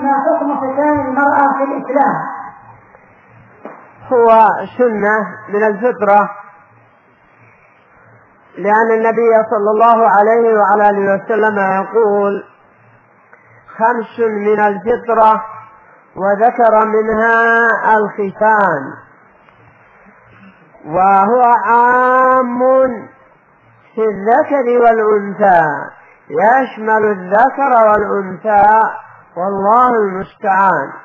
ما حكم ختان المرأة في الإسلام؟ هو سنة من الفطرة، لأن النبي صلى الله عليه وعلى آله وسلم يقول 5 من الفطرة وذكر منها الختان، وهو عام في الذكر والأنثى، يشمل الذكر والأنثى، والله المستعان.